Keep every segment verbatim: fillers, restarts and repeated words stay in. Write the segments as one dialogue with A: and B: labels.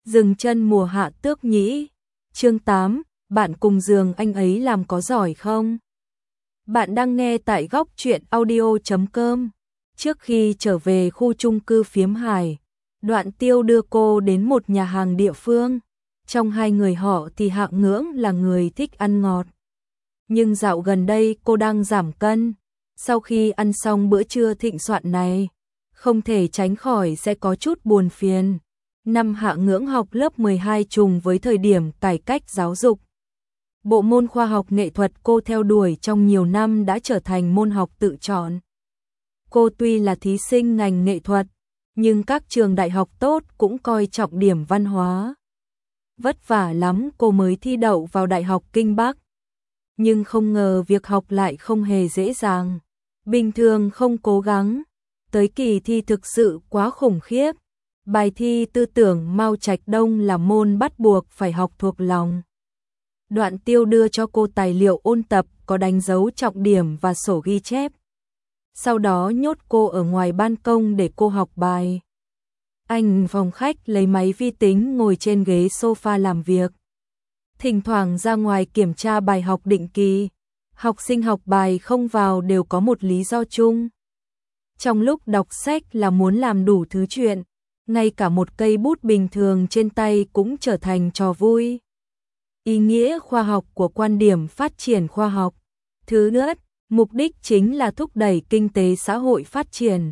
A: Dừng chân mùa hạ tước nhĩ. Chương tám, bạn cùng giường anh ấy làm có giỏi không? Bạn đang nghe tại góc truyện audio chấm com. Trước khi trở về khu chung cư Phiếm Hải, Đoạn Tiêu đưa cô đến một nhà hàng địa phương. Trong hai người họ thì Hạng Ngưỡng là người thích ăn ngọt. Nhưng dạo gần đây cô đang giảm cân. Sau khi ăn xong bữa trưa thịnh soạn này, không thể tránh khỏi sẽ có chút buồn phiền. Năm Hạng Ngưỡng học lớp mười hai trùng với thời điểm cải cách giáo dục. Bộ môn khoa học nghệ thuật cô theo đuổi trong nhiều năm đã trở thành môn học tự chọn. Cô tuy là thí sinh ngành nghệ thuật, nhưng các trường đại học tốt cũng coi trọng điểm văn hóa. Vất vả lắm cô mới thi đậu vào Đại học Kinh Bắc. Nhưng không ngờ việc học lại không hề dễ dàng. Bình thường không cố gắng, tới kỳ thi thực sự quá khủng khiếp. Bài thi tư tưởng Mao Trạch Đông là môn bắt buộc phải học thuộc lòng. Đoạn Tiêu đưa cho cô tài liệu ôn tập có đánh dấu trọng điểm và sổ ghi chép. Sau đó nhốt cô ở ngoài ban công để cô học bài. Anh phòng khách lấy máy vi tính ngồi trên ghế sofa làm việc. Thỉnh thoảng ra ngoài kiểm tra bài học định kỳ. Học sinh học bài không vào đều có một lý do chung. Trong lúc đọc sách là muốn làm đủ thứ chuyện, ngay cả một cây bút bình thường trên tay cũng trở thành trò vui. Ý nghĩa khoa học của quan điểm phát triển khoa học. Thứ nhất, mục đích chính là thúc đẩy kinh tế xã hội phát triển.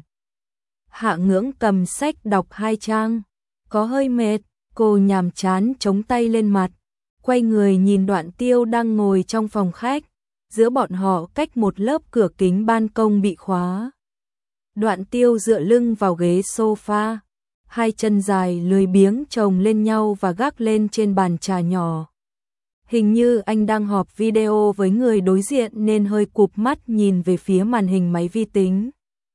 A: Hạng Ngưỡng cầm sách đọc hai trang, có hơi mệt, cô nhàm chán chống tay lên mặt, quay người nhìn Đoạn Tiêu đang ngồi trong phòng khách, giữa bọn họ cách một lớp cửa kính ban công bị khóa. Đoạn Tiêu dựa lưng vào ghế sofa, hai chân dài lười biếng chồng lên nhau và gác lên trên bàn trà nhỏ. Hình như anh đang họp video với người đối diện nên hơi cụp mắt nhìn về phía màn hình máy vi tính.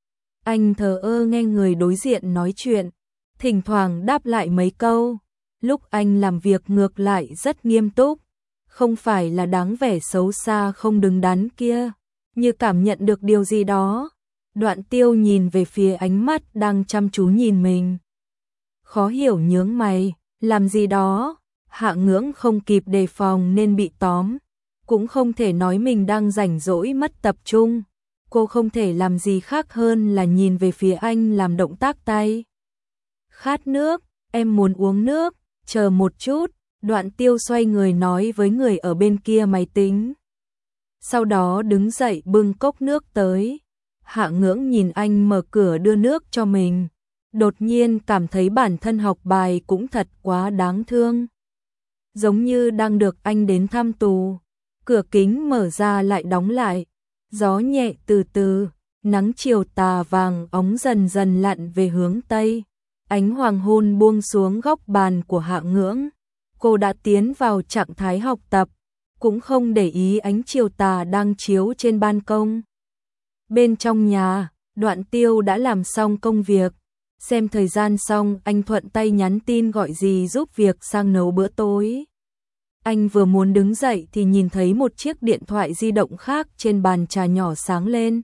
A: Anh thờ ơ nghe người đối diện nói chuyện, thỉnh thoảng đáp lại mấy câu. Lúc anh làm việc ngược lại rất nghiêm túc, không phải là dáng vẻ xấu xa không đứng đắn kia, như cảm nhận được điều gì đó. Đoạn Tiêu nhìn về phía ánh mắt đang chăm chú nhìn mình. Khó hiểu nhướng mày, làm gì đó? Hạng Ngưỡng không kịp đề phòng nên bị tóm, cũng không thể nói mình đang rảnh rỗi mất tập trung. Cô không thể làm gì khác hơn là nhìn về phía anh làm động tác tay. Khát nước, em muốn uống nước, chờ một chút. Đoạn Tiêu xoay người nói với người ở bên kia máy tính. Sau đó đứng dậy bưng cốc nước tới. Hạng Ngưỡng nhìn anh mở cửa đưa nước cho mình, đột nhiên cảm thấy bản thân học bài cũng thật quá đáng thương. Giống như đang được anh đến thăm tù. Cửa kính mở ra lại đóng lại. Gió nhẹ từ từ, nắng chiều tà vàng óng dần dần lặn về hướng Tây. Ánh hoàng hôn buông xuống góc bàn của Hạng Ngưỡng. Cô đã tiến vào trạng thái học tập, cũng không để ý ánh chiều tà đang chiếu trên ban công. Bên trong nhà, Đoạn Tiêu đã làm xong công việc. Xem thời gian xong anh thuận tay nhắn tin gọi dì giúp việc sang nấu bữa tối. Anh vừa muốn đứng dậy thì nhìn thấy một chiếc điện thoại di động khác trên bàn trà nhỏ sáng lên.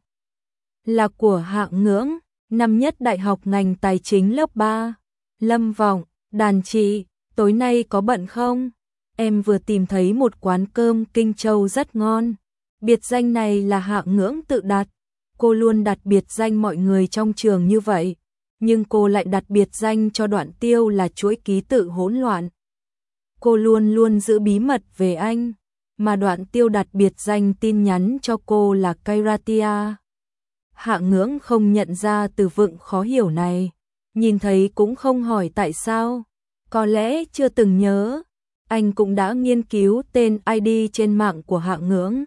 A: Là của Hạng Ngưỡng, năm nhất đại học ngành tài chính lớp ba. Lâm Vọng, đàn chị, tối nay có bận không? Em vừa tìm thấy một quán cơm Kinh Châu rất ngon. Biệt danh này là Hạng Ngưỡng tự đặt. Cô luôn đặt biệt danh mọi người trong trường như vậy, nhưng cô lại đặt biệt danh cho Đoạn Tiêu là chuỗi ký tự hỗn loạn. Cô luôn luôn giữ bí mật về anh, mà Đoạn Tiêu đặt biệt danh tin nhắn cho cô là Kairatia. Hạng Ngưỡng không nhận ra từ vựng khó hiểu này, nhìn thấy cũng không hỏi tại sao, có lẽ chưa từng nhớ. Anh cũng đã nghiên cứu tên i đê trên mạng của Hạng Ngưỡng.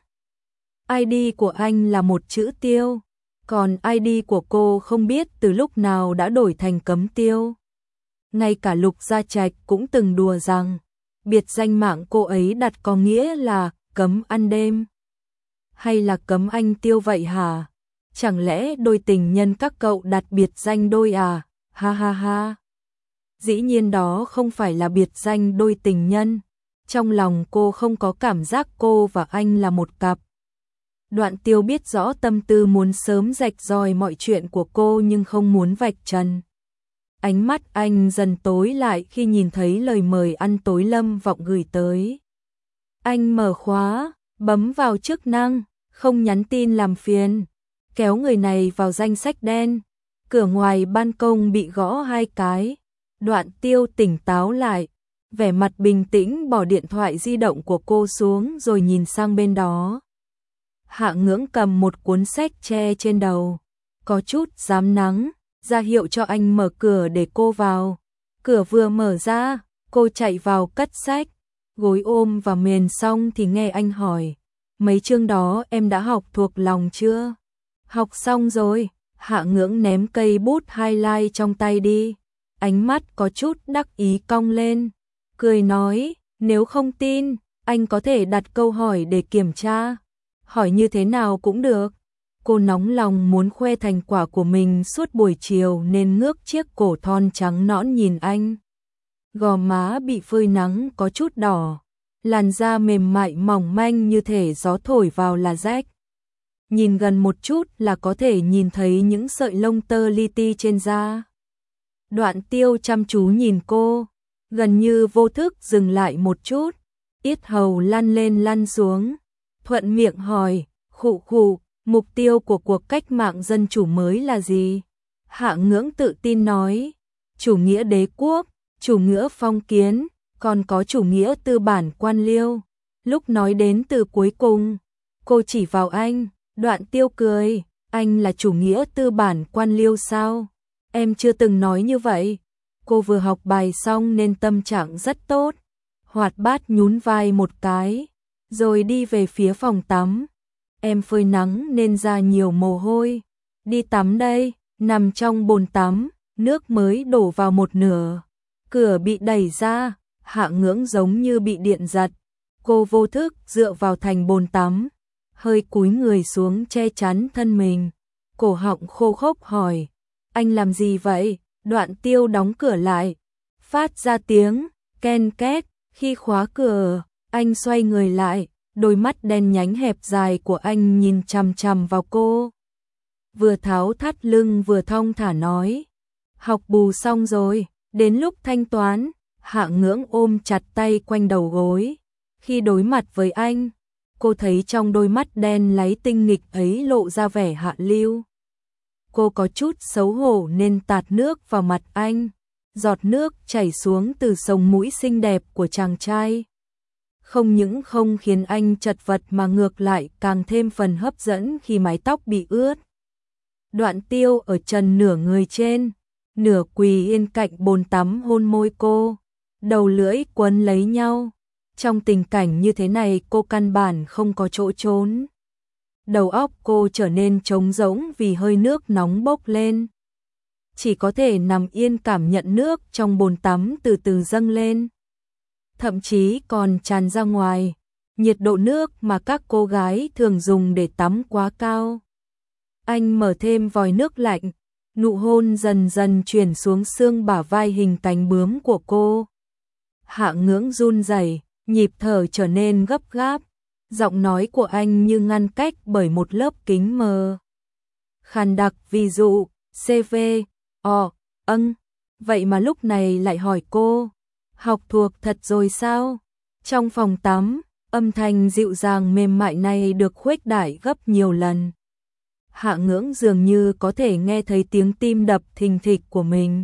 A: i đê của anh là một chữ Tiêu, còn i đê của cô không biết từ lúc nào đã đổi thành Cấm Tiêu. Ngay cả Lục Gia Trạch cũng từng đùa rằng biệt danh mạng cô ấy đặt có nghĩa là cấm ăn đêm. Hay là cấm anh Tiêu vậy hả? Chẳng lẽ đôi tình nhân các cậu đặt biệt danh đôi à? Ha ha ha. Dĩ nhiên đó không phải là biệt danh đôi tình nhân. Trong lòng cô không có cảm giác cô và anh là một cặp. Đoạn Tiêu biết rõ tâm tư muốn sớm rạch ròi mọi chuyện của cô nhưng không muốn vạch trần. Ánh mắt anh dần tối lại khi nhìn thấy lời mời ăn tối Lâm Vọng gửi tới. Anh mở khóa, bấm vào chức năng, không nhắn tin làm phiền, kéo người này vào danh sách đen. Cửa ngoài ban công bị gõ hai cái. Đoạn Tiêu tỉnh táo lại, vẻ mặt bình tĩnh bỏ điện thoại di động của cô xuống rồi nhìn sang bên đó. Hạ Ngưỡng cầm một cuốn sách che trên đầu, có chút rám nắng, ra hiệu cho anh mở cửa để cô vào. Cửa vừa mở ra, cô chạy vào cất sách, gối ôm và mền xong thì nghe anh hỏi, mấy chương đó em đã học thuộc lòng chưa? Học xong rồi. Hạ Ngưỡng ném cây bút highlight trong tay đi, ánh mắt có chút đắc ý cong lên, cười nói, nếu không tin, anh có thể đặt câu hỏi để kiểm tra. Hỏi như thế nào cũng được. Cô nóng lòng muốn khoe thành quả của mình suốt buổi chiều nên ngước chiếc cổ thon trắng nõn nhìn anh. Gò má bị phơi nắng có chút đỏ, làn da mềm mại mỏng manh như thể gió thổi vào là rách. Nhìn gần một chút là có thể nhìn thấy những sợi lông tơ li ti trên da. Đoạn Tiêu chăm chú nhìn cô, gần như vô thức dừng lại một chút, yết hầu lăn lên lăn xuống, thuận miệng hỏi, khụ khụ, mục tiêu của cuộc cách mạng dân chủ mới là gì? Hạ Ngưỡng tự tin nói, chủ nghĩa đế quốc, chủ nghĩa phong kiến, còn có chủ nghĩa tư bản quan liêu. Lúc nói đến từ cuối cùng, cô chỉ vào anh. Đoạn Tiêu cười, anh là chủ nghĩa tư bản quan liêu sao? Em chưa từng nói như vậy. Cô vừa học bài xong nên tâm trạng rất tốt, hoạt bát nhún vai một cái, rồi đi về phía phòng tắm. Em phơi nắng nên ra nhiều mồ hôi, đi tắm đây. Nằm trong bồn tắm, nước mới đổ vào một nửa, cửa bị đẩy ra, Hạ Ngưỡng giống như bị điện giật. Cô vô thức dựa vào thành bồn tắm, hơi cúi người xuống che chắn thân mình, cổ họng khô khốc hỏi, anh làm gì vậy? Đoạn Tiêu đóng cửa lại, phát ra tiếng ken két. Khi khóa cửa, anh xoay người lại, đôi mắt đen nhánh hẹp dài của anh nhìn chằm chằm vào cô. Vừa tháo thắt lưng vừa thong thả nói, học bù xong rồi, đến lúc thanh toán. Hạ Ngưỡng ôm chặt tay quanh đầu gối. Khi đối mặt với anh, cô thấy trong đôi mắt đen láy tinh nghịch ấy lộ ra vẻ hạ lưu. Cô có chút xấu hổ nên tạt nước vào mặt anh, giọt nước chảy xuống từ sống mũi xinh đẹp của chàng trai. Không những không khiến anh chật vật mà ngược lại càng thêm phần hấp dẫn khi mái tóc bị ướt. Đoạn Tiêu ở trần nửa người trên, nửa quỳ yên cạnh bồn tắm hôn môi cô, đầu lưỡi quấn lấy nhau. Trong tình cảnh như thế này cô căn bản không có chỗ trốn. Đầu óc cô trở nên trống rỗng vì hơi nước nóng bốc lên. Chỉ có thể nằm yên cảm nhận nước trong bồn tắm từ từ dâng lên. Thậm chí còn tràn ra ngoài. Nhiệt độ nước mà các cô gái thường dùng để tắm quá cao. Anh mở thêm vòi nước lạnh, nụ hôn dần dần chuyển xuống xương bả vai hình cánh bướm của cô. Hạ Ngưỡng run rẩy, nhịp thở trở nên gấp gáp, giọng nói của anh như ngăn cách bởi một lớp kính mờ. Khàn đặc ví dụ, xê vê, o, âng, vậy mà lúc này lại hỏi cô, học thuộc thật rồi sao? Trong phòng tắm, âm thanh dịu dàng mềm mại này được khuếch đại gấp nhiều lần. Hạ Ngưỡng dường như có thể nghe thấy tiếng tim đập thình thịch của mình.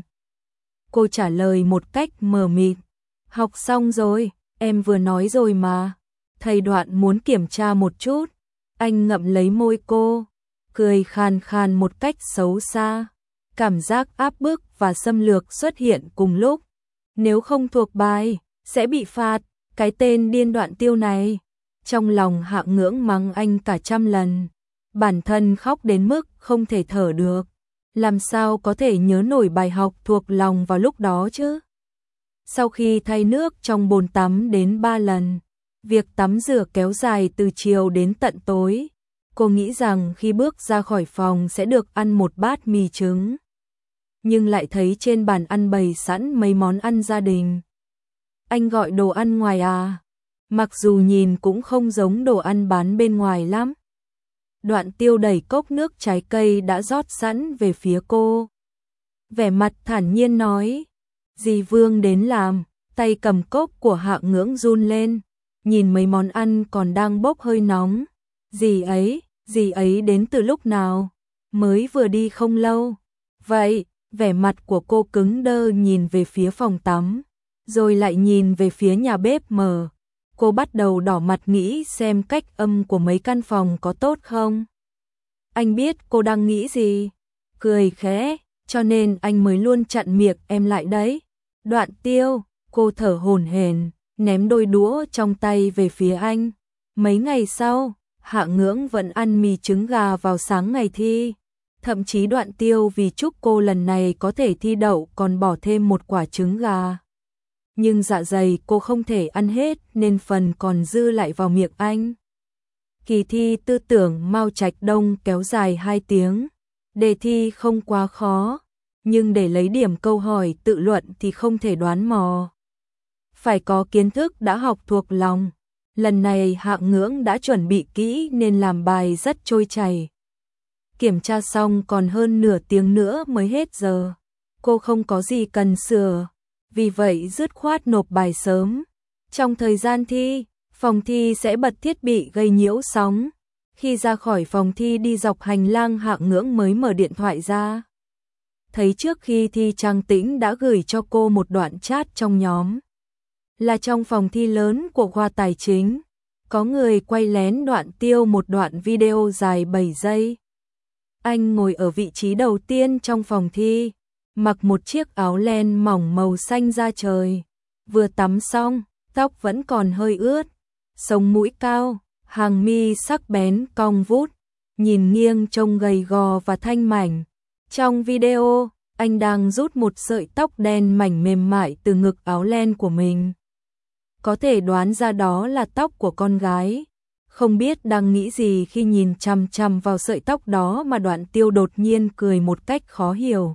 A: Cô trả lời một cách mờ mịt, học xong rồi, em vừa nói rồi mà. Thầy Đoạn muốn kiểm tra một chút. Anh ngậm lấy môi cô, cười khàn khàn một cách xấu xa. Cảm giác áp bức và xâm lược xuất hiện cùng lúc. Nếu không thuộc bài, sẽ bị phạt, cái tên điên Đoạn Tiêu này. Trong lòng Hạ Ngưỡng mắng anh cả trăm lần. Bản thân khóc đến mức không thể thở được. Làm sao có thể nhớ nổi bài học thuộc lòng vào lúc đó chứ? Sau khi thay nước trong bồn tắm đến ba lần, việc tắm rửa kéo dài từ chiều đến tận tối. Cô nghĩ rằng khi bước ra khỏi phòng sẽ được ăn một bát mì trứng. Nhưng lại thấy trên bàn ăn bày sẵn mấy món ăn gia đình. Anh gọi đồ ăn ngoài à? Mặc dù nhìn cũng không giống đồ ăn bán bên ngoài lắm. Đoạn Tiêu đẩy cốc nước trái cây đã rót sẵn về phía cô. vẻ mặt thản nhiên nói. Dì Vương đến làm, tay cầm cốc của Hạ Ngưỡng run lên, nhìn mấy món ăn còn đang bốc hơi nóng. Dì ấy, dì ấy đến từ lúc nào? Mới vừa đi không lâu. Vậy, vẻ mặt của cô cứng đơ nhìn về phía phòng tắm, rồi lại nhìn về phía nhà bếp mở. Cô bắt đầu đỏ mặt nghĩ xem cách âm của mấy căn phòng có tốt không. Anh biết cô đang nghĩ gì, cười khẽ, cho nên anh mới luôn chặn miệng em lại đấy. Đoạn Tiêu, cô thở hổn hển, ném đôi đũa trong tay về phía anh. Mấy ngày sau, Hạ Ngưỡng vẫn ăn mì trứng gà vào sáng ngày thi. Thậm chí Đoạn Tiêu vì chúc cô lần này có thể thi đậu còn bỏ thêm một quả trứng gà. Nhưng dạ dày cô không thể ăn hết nên phần còn dư lại vào miệng anh. Kỳ thi tư tưởng Mao Trạch Đông kéo dài hai tiếng. Đề thi không quá khó, nhưng để lấy điểm câu hỏi tự luận thì không thể đoán mò. Phải có kiến thức đã học thuộc lòng. Lần này Hạ Ngưỡng đã chuẩn bị kỹ nên làm bài rất trôi chảy. Kiểm tra xong còn hơn nửa tiếng nữa mới hết giờ. Cô không có gì cần sửa, vì vậy dứt khoát nộp bài sớm. Trong thời gian thi, phòng thi sẽ bật thiết bị gây nhiễu sóng. Khi ra khỏi phòng thi đi dọc hành lang, Hạ Ngưỡng mới mở điện thoại ra. Thấy trước khi thi Trang Tĩnh đã gửi cho cô một đoạn chat trong nhóm. Là trong phòng thi lớn của khoa tài chính. Có người quay lén Đoạn Tiêu một đoạn video dài bảy giây. Anh ngồi ở vị trí đầu tiên trong phòng thi, mặc một chiếc áo len mỏng màu xanh da trời. Vừa tắm xong, tóc vẫn còn hơi ướt, sống mũi cao, hàng mi sắc bén cong vút, nhìn nghiêng trông gầy gò và thanh mảnh. Trong video, anh đang rút một sợi tóc đen mảnh mềm mại từ ngực áo len của mình. Có thể đoán ra đó là tóc của con gái. Không biết đang nghĩ gì khi nhìn chằm chằm vào sợi tóc đó mà Đoạn Tiêu đột nhiên cười một cách khó hiểu.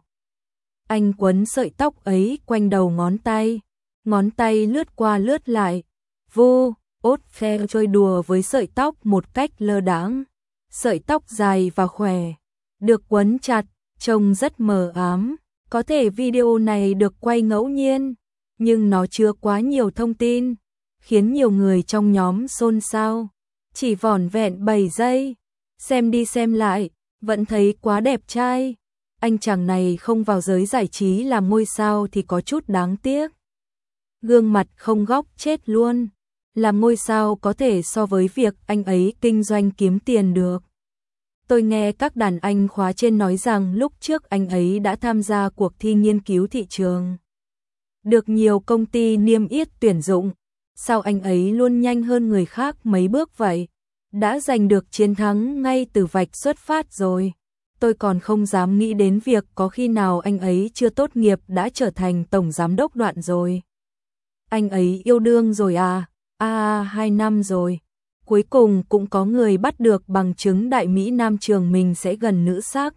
A: Anh quấn sợi tóc ấy quanh đầu ngón tay, ngón tay lướt qua lướt lại, vu, ốt phe chơi đùa với sợi tóc một cách lơ đãng. Sợi tóc dài và khỏe, được quấn chặt, trông rất mờ ám. Có thể video này được quay ngẫu nhiên, nhưng nó chứa quá nhiều thông tin, khiến nhiều người trong nhóm xôn xao. Chỉ vỏn vẹn bảy giây, xem đi xem lại, vẫn thấy quá đẹp trai. Anh chàng này không vào giới giải trí làm ngôi sao thì có chút đáng tiếc. Gương mặt không góc chết luôn. Làm ngôi sao có thể so với việc anh ấy kinh doanh kiếm tiền được. Tôi nghe các đàn anh khóa trên nói rằng lúc trước anh ấy đã tham gia cuộc thi nghiên cứu thị trường, được nhiều công ty niêm yết tuyển dụng. Sao anh ấy luôn nhanh hơn người khác mấy bước vậy? Đã giành được chiến thắng ngay từ vạch xuất phát rồi. Tôi còn không dám nghĩ đến việc có khi nào anh ấy chưa tốt nghiệp đã trở thành tổng giám đốc Đoạn rồi. Anh ấy yêu đương rồi à? À, hai năm rồi. Cuối cùng cũng có người bắt được bằng chứng đại Mỹ Nam trường mình sẽ gần nữ sắc.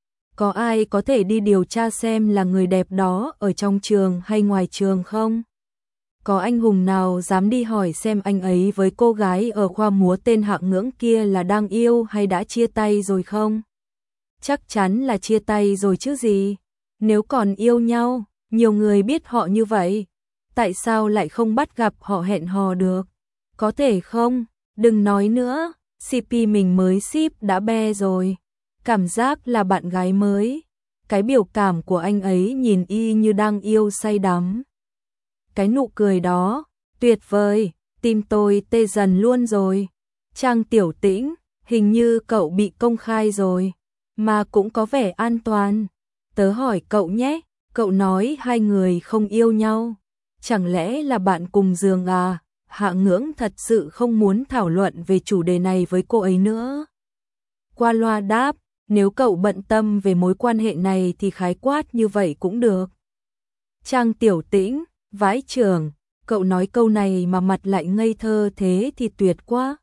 A: Có ai có thể đi điều tra xem là người đẹp đó ở trong trường hay ngoài trường không? Có anh hùng nào dám đi hỏi xem anh ấy với cô gái ở khoa múa tên Hạ Ngưỡng kia là đang yêu hay đã chia tay rồi không? Chắc chắn là chia tay rồi chứ gì. Nếu còn yêu nhau, nhiều người biết họ như vậy, tại sao lại không bắt gặp họ hẹn hò được? Có thể không? Đừng nói nữa, xê pê mình mới ship đã be rồi. Cảm giác là bạn gái mới. Cái biểu cảm của anh ấy nhìn y như đang yêu say đắm. Cái nụ cười đó, tuyệt vời, tim tôi tê dần luôn rồi. Trang Tiểu Tĩnh, hình như cậu bị công khai rồi, mà cũng có vẻ an toàn. Tớ hỏi cậu nhé, cậu nói hai người không yêu nhau, chẳng lẽ là bạn cùng giường à? Hạ Ngưỡng thật sự không muốn thảo luận về chủ đề này với cô ấy nữa. Qua loa đáp, nếu cậu bận tâm về mối quan hệ này thì khái quát như vậy cũng được. Trang Tiểu Tĩnh, vãi chưởng, cậu nói câu này mà mặt lại ngây thơ thế thì tuyệt quá.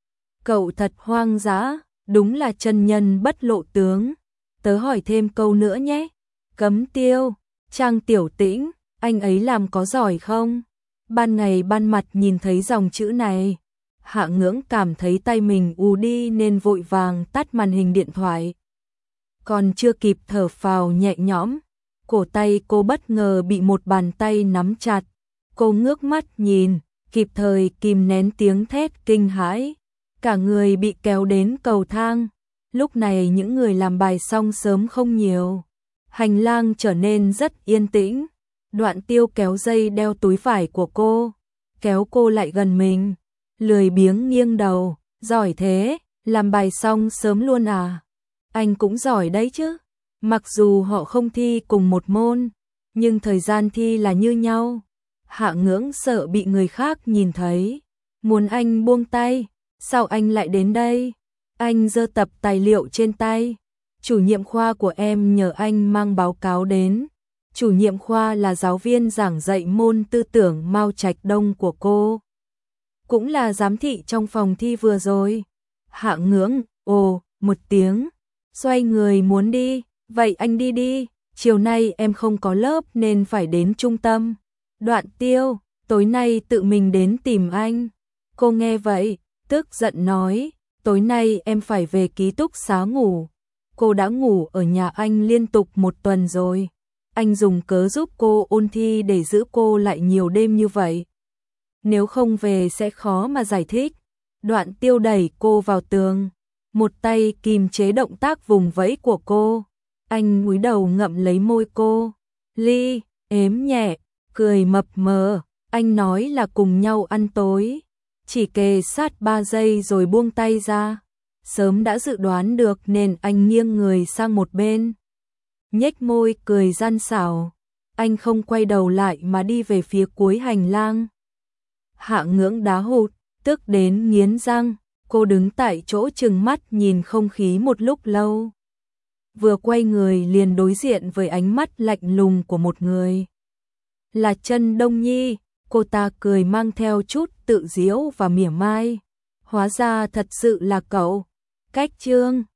A: Cậu thật hoang dã, đúng là chân nhân bất lộ tướng. Tớ hỏi thêm câu nữa nhé. Cấm Tiêu, Trang Tiểu Tĩnh, anh ấy làm có giỏi không? Ban ngày ban mặt nhìn thấy dòng chữ này, Hạ Ngưỡng cảm thấy tay mình ù đi nên vội vàng tắt màn hình điện thoại. Còn chưa kịp thở phào nhẹ nhõm, Cổ tay cô bất ngờ bị một bàn tay nắm chặt. Cô ngước mắt nhìn, kịp thời kìm nén tiếng thét kinh hãi. Cả người bị kéo đến cầu thang. Lúc này những người làm bài xong sớm không nhiều. Hành lang trở nên rất yên tĩnh. Đoạn Tiêu kéo dây đeo túi vải của cô, kéo cô lại gần mình, lười biếng nghiêng đầu, giỏi thế, làm bài xong sớm luôn à? Anh cũng giỏi đấy chứ. Mặc dù họ không thi cùng một môn, nhưng thời gian thi là như nhau. Hạ Ngưỡng sợ bị người khác nhìn thấy, muốn anh buông tay. Sao anh lại đến đây? Anh giơ tập tài liệu trên tay. Chủ nhiệm khoa của em nhờ anh mang báo cáo đến. Chủ nhiệm khoa là giáo viên giảng dạy môn tư tưởng Mao Trạch Đông của cô, cũng là giám thị trong phòng thi vừa rồi. Hạ Ngưỡng ồ một tiếng, xoay người muốn đi. Vậy anh đi đi, chiều nay em không có lớp nên phải đến trung tâm. Đoạn Tiêu, tối nay tự mình đến tìm anh. Cô nghe vậy, tức giận nói, tối nay em phải về ký túc xá ngủ. Cô đã ngủ ở nhà anh liên tục một tuần rồi. Anh dùng cớ giúp cô ôn thi để giữ cô lại nhiều đêm như vậy. Nếu không về sẽ khó mà giải thích. Đoạn Tiêu đẩy cô vào tường, một tay kìm chế động tác vùng vẫy của cô. Anh cúi đầu ngậm lấy môi cô. Ly, ếm nhẹ, cười mập mờ. Anh nói là cùng nhau ăn tối. Chỉ kề sát ba giây rồi buông tay ra. Sớm đã dự đoán được nên anh nghiêng người sang một bên, nhếch môi cười gian xảo. Anh không quay đầu lại mà đi về phía cuối hành lang. Hạ Ngưỡng đá hụt, tức đến nghiến răng. Cô đứng tại chỗ trừng mắt nhìn không khí một lúc lâu. Vừa quay người liền đối diện với ánh mắt lạnh lùng của một người. Là Trân Đông Nhi. Cô ta cười mang theo chút tự giễu và mỉa mai. Hóa ra thật sự là cậu. Cách Trương.